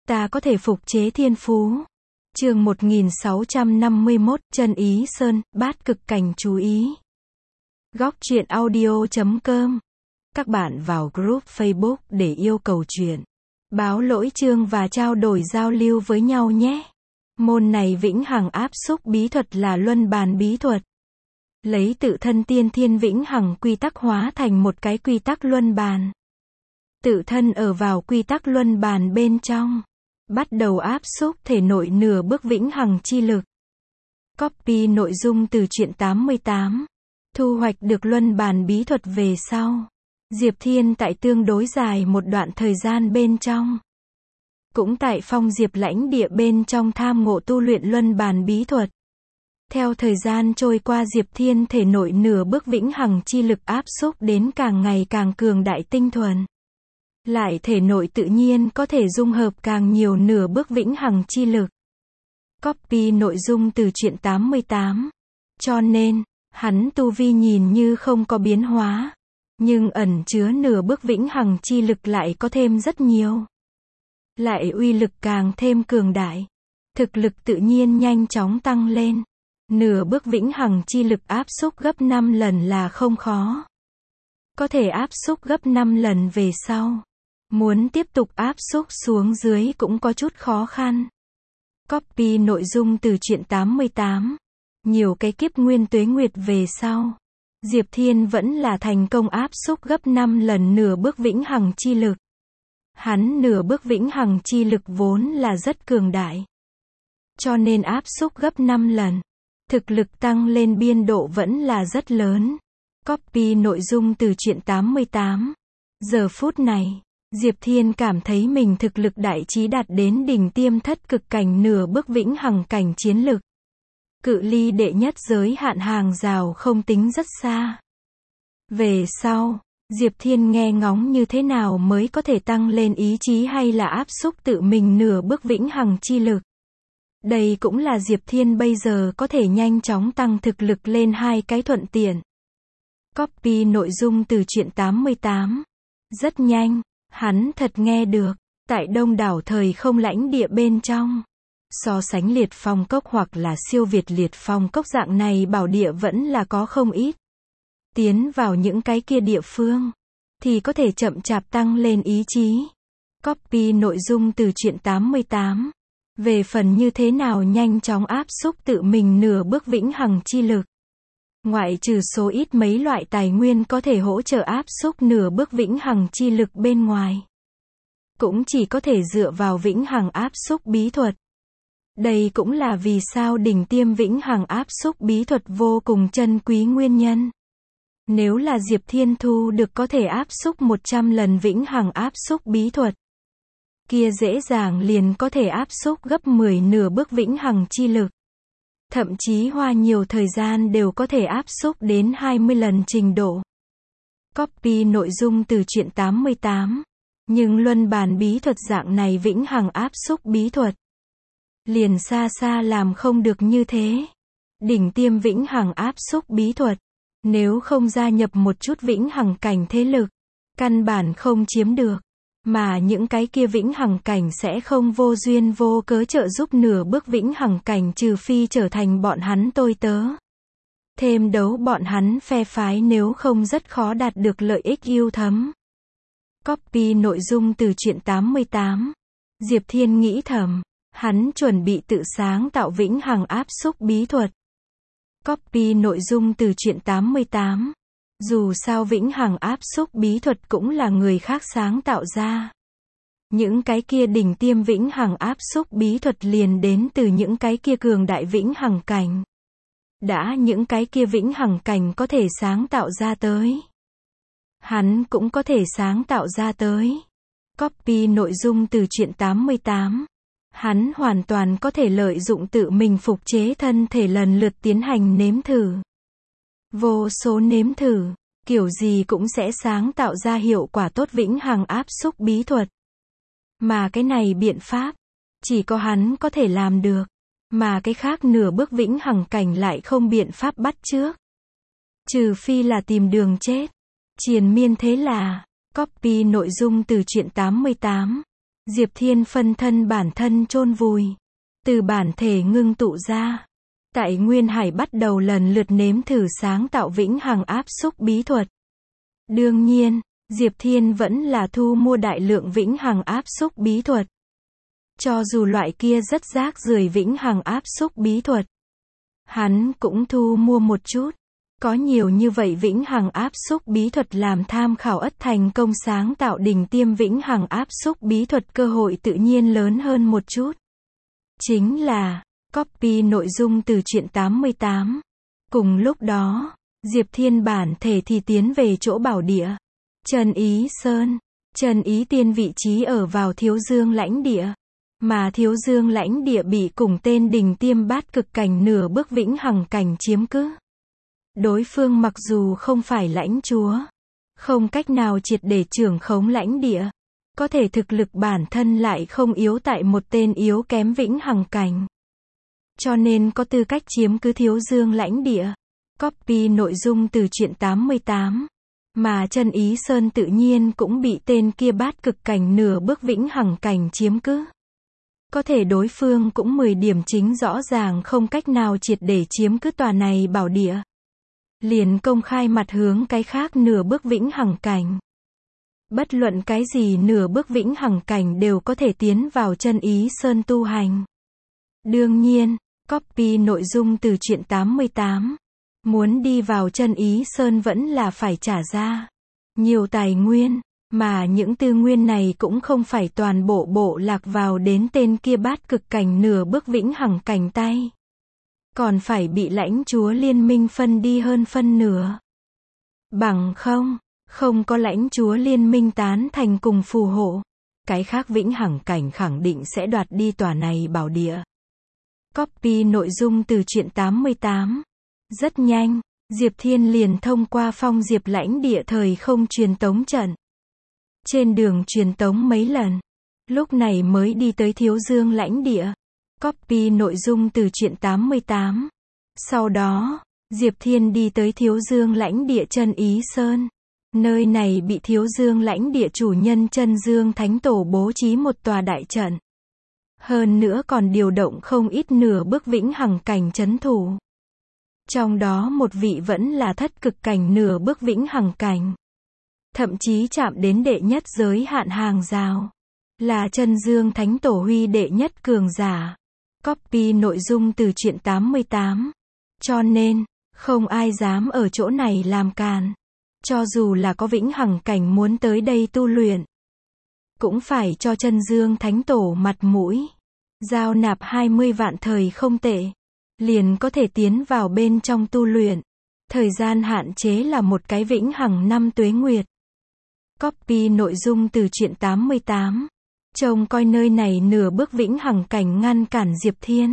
ta có thể phục chế thiên phú. Chương 1651, Chân Ý Sơn, Bát Cực Cảnh chú ý. Góc truyện audio.com. Các bạn vào group Facebook để yêu cầu truyện, báo lỗi chương và trao đổi giao lưu với nhau nhé. Môn này vĩnh hằng áp xúc bí thuật là luân bàn bí thuật. Lấy tự thân tiên thiên vĩnh hằng quy tắc hóa thành một cái quy tắc luân bàn. Tự thân ở vào quy tắc luân bàn bên trong. Bắt đầu áp xúc thể nội nửa bước vĩnh hằng chi lực. Copy nội dung từ truyện 88. Thu hoạch được luân bàn bí thuật về sau. Diệp Thiên tại tương đối dài một đoạn thời gian bên trong. Cũng tại phong Diệp lãnh địa bên trong tham ngộ tu luyện luân bàn bí thuật. Theo thời gian trôi qua Diệp Thiên thể nội nửa bước vĩnh hằng chi lực áp xúc đến càng ngày càng cường đại tinh thuần. Lại thể nội tự nhiên có thể dung hợp càng nhiều nửa bước vĩnh hằng chi lực. Copy nội dung từ truyện 88. Cho nên, hắn tu vi nhìn như không có biến hóa. Nhưng ẩn chứa nửa bước vĩnh hằng chi lực lại có thêm rất nhiều. Lại uy lực càng thêm cường đại. Thực lực tự nhiên nhanh chóng tăng lên. Nửa bước vĩnh hằng chi lực áp xúc gấp 5 lần là không khó. Có thể áp xúc gấp 5 lần về sau. Muốn tiếp tục áp xúc xuống dưới cũng có chút khó khăn. Copy nội dung từ truyện 88. Nhiều cái kiếp nguyên tuế nguyệt về sau. Diệp Thiên vẫn là thành công áp xúc gấp 5 lần nửa bước vĩnh hằng chi lực. Hắn nửa bước vĩnh hằng chi lực vốn là rất cường đại. Cho nên áp xúc gấp 5 lần. Thực lực tăng lên biên độ vẫn là rất lớn. Copy nội dung từ truyện 88. Giờ phút này, Diệp Thiên cảm thấy mình thực lực đại trí đạt đến đỉnh tiêm thất cực cảnh nửa bước vĩnh hằng cảnh chiến lực. Cự ly đệ nhất giới hạn hàng rào không tính rất xa. Về sau, Diệp Thiên nghe ngóng như thế nào mới có thể tăng lên ý chí hay là áp xúc tự mình nửa bước vĩnh hằng chi lực. Đây cũng là Diệp Thiên bây giờ có thể nhanh chóng tăng thực lực lên hai cái thuận tiện. Copy nội dung từ truyện 88. Rất nhanh, hắn thật nghe được, tại đông đảo thời không lãnh địa bên trong. So sánh liệt phong cốc hoặc là siêu việt liệt phong cốc dạng này bảo địa vẫn là có không ít. Tiến vào những cái kia địa phương, thì có thể chậm chạp tăng lên ý chí. Copy nội dung từ truyện 88. Về phần như thế nào nhanh chóng áp xúc tự mình nửa bước vĩnh hằng chi lực. Ngoại trừ số ít mấy loại tài nguyên có thể hỗ trợ áp xúc nửa bước vĩnh hằng chi lực bên ngoài. Cũng chỉ có thể dựa vào vĩnh hằng áp xúc bí thuật. Đây cũng là vì sao đỉnh tiêm vĩnh hằng áp xúc bí thuật vô cùng chân quý nguyên nhân. Nếu là Diệp Thiên thu được có thể áp xúc 100 lần vĩnh hằng áp xúc bí thuật. Kia dễ dàng liền có thể áp xúc gấp 10 nửa bước vĩnh hằng chi lực. Thậm chí hoa nhiều thời gian đều có thể áp xúc đến 20 lần trình độ. Copy nội dung từ truyện 88. Nhưng luân bàn bí thuật dạng này vĩnh hằng áp xúc bí thuật. Liền xa xa làm không được như thế. Đỉnh tiêm vĩnh hằng áp xúc bí thuật. Nếu không gia nhập một chút vĩnh hằng cảnh thế lực. Căn bản không chiếm được. Mà những cái kia vĩnh hằng cảnh sẽ không vô duyên vô cớ trợ giúp nửa bước vĩnh hằng cảnh trừ phi trở thành bọn hắn tôi tớ. Thêm đấu bọn hắn phe phái nếu không rất khó đạt được lợi ích yêu thấm. Copy nội dung từ truyện 88. Diệp Thiên nghĩ thầm, hắn chuẩn bị tự sáng tạo vĩnh hằng áp xúc bí thuật. Copy nội dung từ truyện 88. Dù sao vĩnh hằng áp xúc bí thuật cũng là người khác sáng tạo ra. Những cái kia đỉnh tiêm vĩnh hằng áp xúc bí thuật liền đến từ những cái kia cường đại vĩnh hằng cảnh. Đã những cái kia vĩnh hằng cảnh có thể sáng tạo ra tới. Hắn cũng có thể sáng tạo ra tới. Copy nội dung từ truyện 88. Hắn hoàn toàn có thể lợi dụng tự mình phục chế thân thể lần lượt tiến hành nếm thử. Vô số nếm thử, kiểu gì cũng sẽ sáng tạo ra hiệu quả tốt vĩnh hằng áp xúc bí thuật. Mà cái này biện pháp, chỉ có hắn có thể làm được. Mà cái khác nửa bước vĩnh hằng cảnh lại không biện pháp bắt chước. Trừ phi là tìm đường chết. Triền miên thế là, copy nội dung từ truyện 88. Diệp Thiên phân thân bản thân chôn vùi, từ bản thể ngưng tụ ra. Tại Nguyên Hải bắt đầu lần lượt nếm thử sáng tạo vĩnh hằng áp xúc bí thuật. Đương nhiên, Diệp Thiên vẫn là thu mua đại lượng vĩnh hằng áp xúc bí thuật. Cho dù loại kia rất rác rưởi vĩnh hằng áp xúc bí thuật, hắn cũng thu mua một chút. Có nhiều như vậy vĩnh hằng áp xúc bí thuật làm tham khảo, ắt thành công sáng tạo đỉnh tiêm vĩnh hằng áp xúc bí thuật cơ hội tự nhiên lớn hơn một chút. Chính là copy nội dung từ truyện 88. Cùng lúc đó, Diệp Thiên bản thể thì tiến về chỗ bảo địa Trần Ý Sơn. Trần Ý Tiên vị trí ở vào Thiếu Dương lãnh địa, mà Thiếu Dương lãnh địa bị cùng tên đỉnh tiêm bát cực cảnh nửa bước vĩnh hằng cảnh chiếm cứ. Đối phương mặc dù không phải lãnh chúa, không cách nào triệt để trưởng khống lãnh địa, có thể thực lực bản thân lại không yếu tại một tên yếu kém vĩnh hằng cảnh. Cho nên có tư cách chiếm cứ Thiếu Dương lãnh địa. Copy nội dung từ truyện 88. Mà Trần Ý Sơn tự nhiên cũng bị tên kia bát cực cảnh nửa bước vĩnh hằng cảnh chiếm cứ. Có thể đối phương cũng 10 điểm chính rõ ràng không cách nào triệt để chiếm cứ tòa này bảo địa. Liền công khai mặt hướng cái khác nửa bước vĩnh hằng cảnh. Bất luận cái gì nửa bước vĩnh hằng cảnh đều có thể tiến vào Trần Ý Sơn tu hành. Đương nhiên, copy nội dung từ truyện 88. Muốn đi vào Trần Ý Sơn vẫn là phải trả ra nhiều tài nguyên, mà những tư nguyên này cũng không phải toàn bộ lạc vào đến tên kia bát cực cảnh nửa bước vĩnh hằng cảnh tay. Còn phải bị lãnh chúa liên minh phân đi hơn phân nửa. Bằng không có lãnh chúa liên minh tán thành cùng phù hộ, cái khác vĩnh hằng cảnh khẳng định sẽ đoạt đi tòa này bảo địa. Copy nội dung từ truyện 88. Rất nhanh, Diệp Thiên liền thông qua Phong Diệp lãnh địa thời không truyền tống trận. Trên đường truyền tống mấy lần, lúc này mới đi tới Thiếu Dương lãnh địa. Copy nội dung từ truyện 88. Sau đó, Diệp Thiên đi tới Thiếu Dương lãnh địa Trần Ý Sơn. Nơi này bị Thiếu Dương lãnh địa chủ nhân Trân Dương Thánh Tổ bố trí một tòa đại trận. Hơn nữa còn điều động không ít nửa bước vĩnh hằng cảnh trấn thủ. Trong đó một vị vẫn là thất cực cảnh nửa bước vĩnh hằng cảnh. Thậm chí chạm đến đệ nhất giới hạn hàng rào. Là Trân Dương Thánh Tổ huy đệ nhất cường giả. Copy nội dung từ truyện 88. Cho nên, không ai dám ở chỗ này làm càn. Cho dù là có vĩnh hằng cảnh muốn tới đây tu luyện, cũng phải cho Trân Dương Thánh Tổ mặt mũi. Giao nạp 20 vạn thời không tệ, liền có thể tiến vào bên trong tu luyện. Thời gian hạn chế là một cái vĩnh hằng năm tuế nguyệt. Copy nội dung từ truyện 88. Trông coi nơi này nửa bước vĩnh hằng cảnh ngăn cản Diệp Thiên.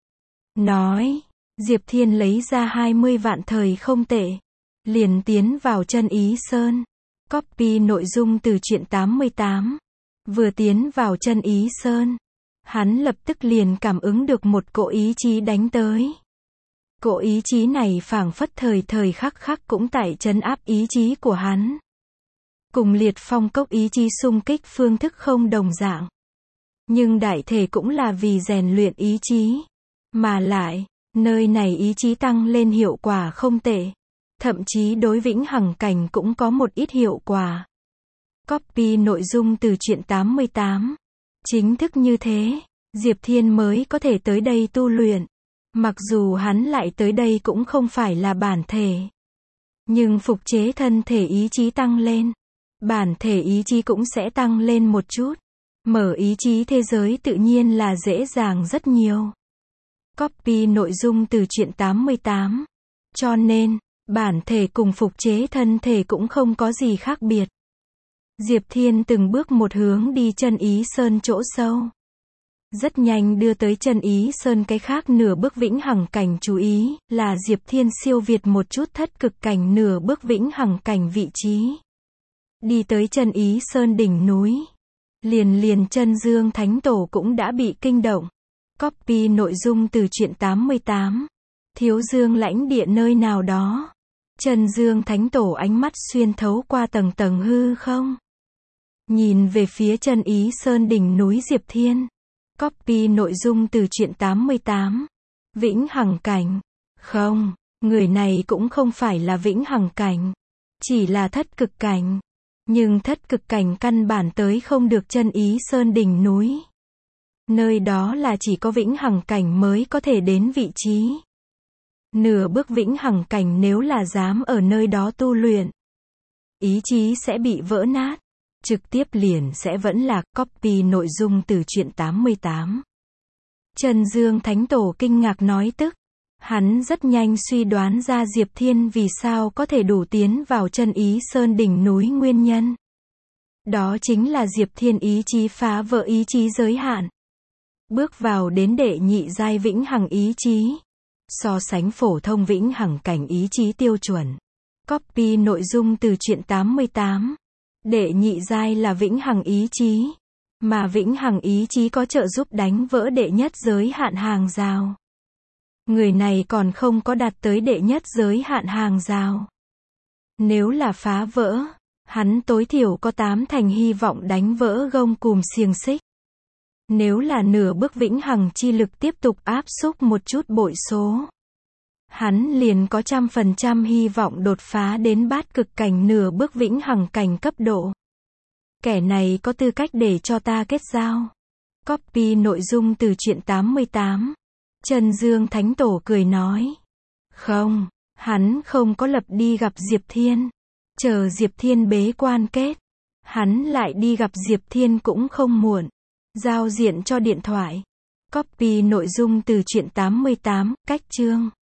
Nói, Diệp Thiên lấy ra 20 vạn thời không tệ, liền tiến vào Trần Ý Sơn. Copy nội dung từ truyện 88. Vừa tiến vào Trần Ý Sơn, hắn lập tức liền cảm ứng được một cỗ ý chí đánh tới. Cỗ ý chí này phảng phất thời khắc cũng tại trấn áp ý chí của hắn. Cùng Liệt Phong Cốc ý chí xung kích phương thức không đồng dạng. Nhưng đại thể cũng là vì rèn luyện ý chí. Mà lại, nơi này ý chí tăng lên hiệu quả không tệ. Thậm chí đối vĩnh hằng cảnh cũng có một ít hiệu quả. Copy nội dung từ truyện 88. Chính thức như thế, Diệp Thiên mới có thể tới đây tu luyện. Mặc dù hắn lại tới đây cũng không phải là bản thể. Nhưng phục chế thân thể ý chí tăng lên. Bản thể ý chí cũng sẽ tăng lên một chút. Mở ý chí thế giới tự nhiên là dễ dàng rất nhiều. Copy nội dung từ truyện 88. Cho nên, bản thể cùng phục chế thân thể cũng không có gì khác biệt. Diệp Thiên từng bước một hướng đi Trần Ý Sơn chỗ sâu. Rất nhanh đưa tới Trần Ý Sơn cái khác nửa bước vĩnh hằng cảnh chú ý, là Diệp Thiên siêu việt một chút thất cực cảnh nửa bước vĩnh hằng cảnh vị trí. Đi tới Trần Ý Sơn đỉnh núi. Liền Trân Dương Thánh Tổ cũng đã bị kinh động. Copy nội dung từ truyện 88. Thiếu Dương lãnh địa nơi nào đó. Trân Dương Thánh Tổ ánh mắt xuyên thấu qua tầng hư không. Nhìn về phía chân Ý Sơn đỉnh núi Diệp Thiên. Copy nội dung từ truyện 88. Vĩnh Hằng Cảnh. Không, người này cũng không phải là Vĩnh Hằng Cảnh. Chỉ là thất cực cảnh. Nhưng thất cực cảnh căn bản tới không được chân Ý Sơn đỉnh núi. Nơi đó là chỉ có Vĩnh Hằng Cảnh mới có thể đến vị trí. Nửa bước Vĩnh Hằng Cảnh nếu là dám ở nơi đó tu luyện, ý chí sẽ bị vỡ nát. Trực tiếp liền sẽ vẫn lạc. Copy nội dung từ truyện 88. Trần Dương Thánh Tổ kinh ngạc nói tức. Hắn rất nhanh suy đoán ra Diệp Thiên vì sao có thể đủ tiến vào chân Ý Sơn đỉnh núi nguyên nhân. Đó chính là Diệp Thiên ý chí phá vỡ ý chí giới hạn. Bước vào đến đệ nhị giai Vĩnh Hằng ý chí. So sánh phổ thông Vĩnh Hằng cảnh ý chí tiêu chuẩn. Copy nội dung từ truyện 88. Đệ nhị giai là Vĩnh Hằng ý chí. Mà Vĩnh Hằng ý chí có trợ giúp đánh vỡ đệ nhất giới hạn hàng rào. Người này còn không có đạt tới đệ nhất giới hạn hàng rào. Nếu là phá vỡ, hắn tối thiểu có 80% hy vọng đánh vỡ gông cùm xiềng xích. Nếu là nửa bước Vĩnh Hằng chi lực tiếp tục áp xúc một chút bội số, hắn liền có 100% hy vọng đột phá đến bát cực cảnh nửa bước Vĩnh Hằng cảnh cấp độ. Kẻ này có tư cách để cho ta kết giao. Copy nội dung từ truyện 88. Trần Dương Thánh Tổ cười nói. Không, hắn không có lập đi gặp Diệp Thiên. Chờ Diệp Thiên bế quan kết, hắn lại đi gặp Diệp Thiên cũng không muộn. Giao diện cho điện thoại. Copy nội dung từ truyện 88, cách chương.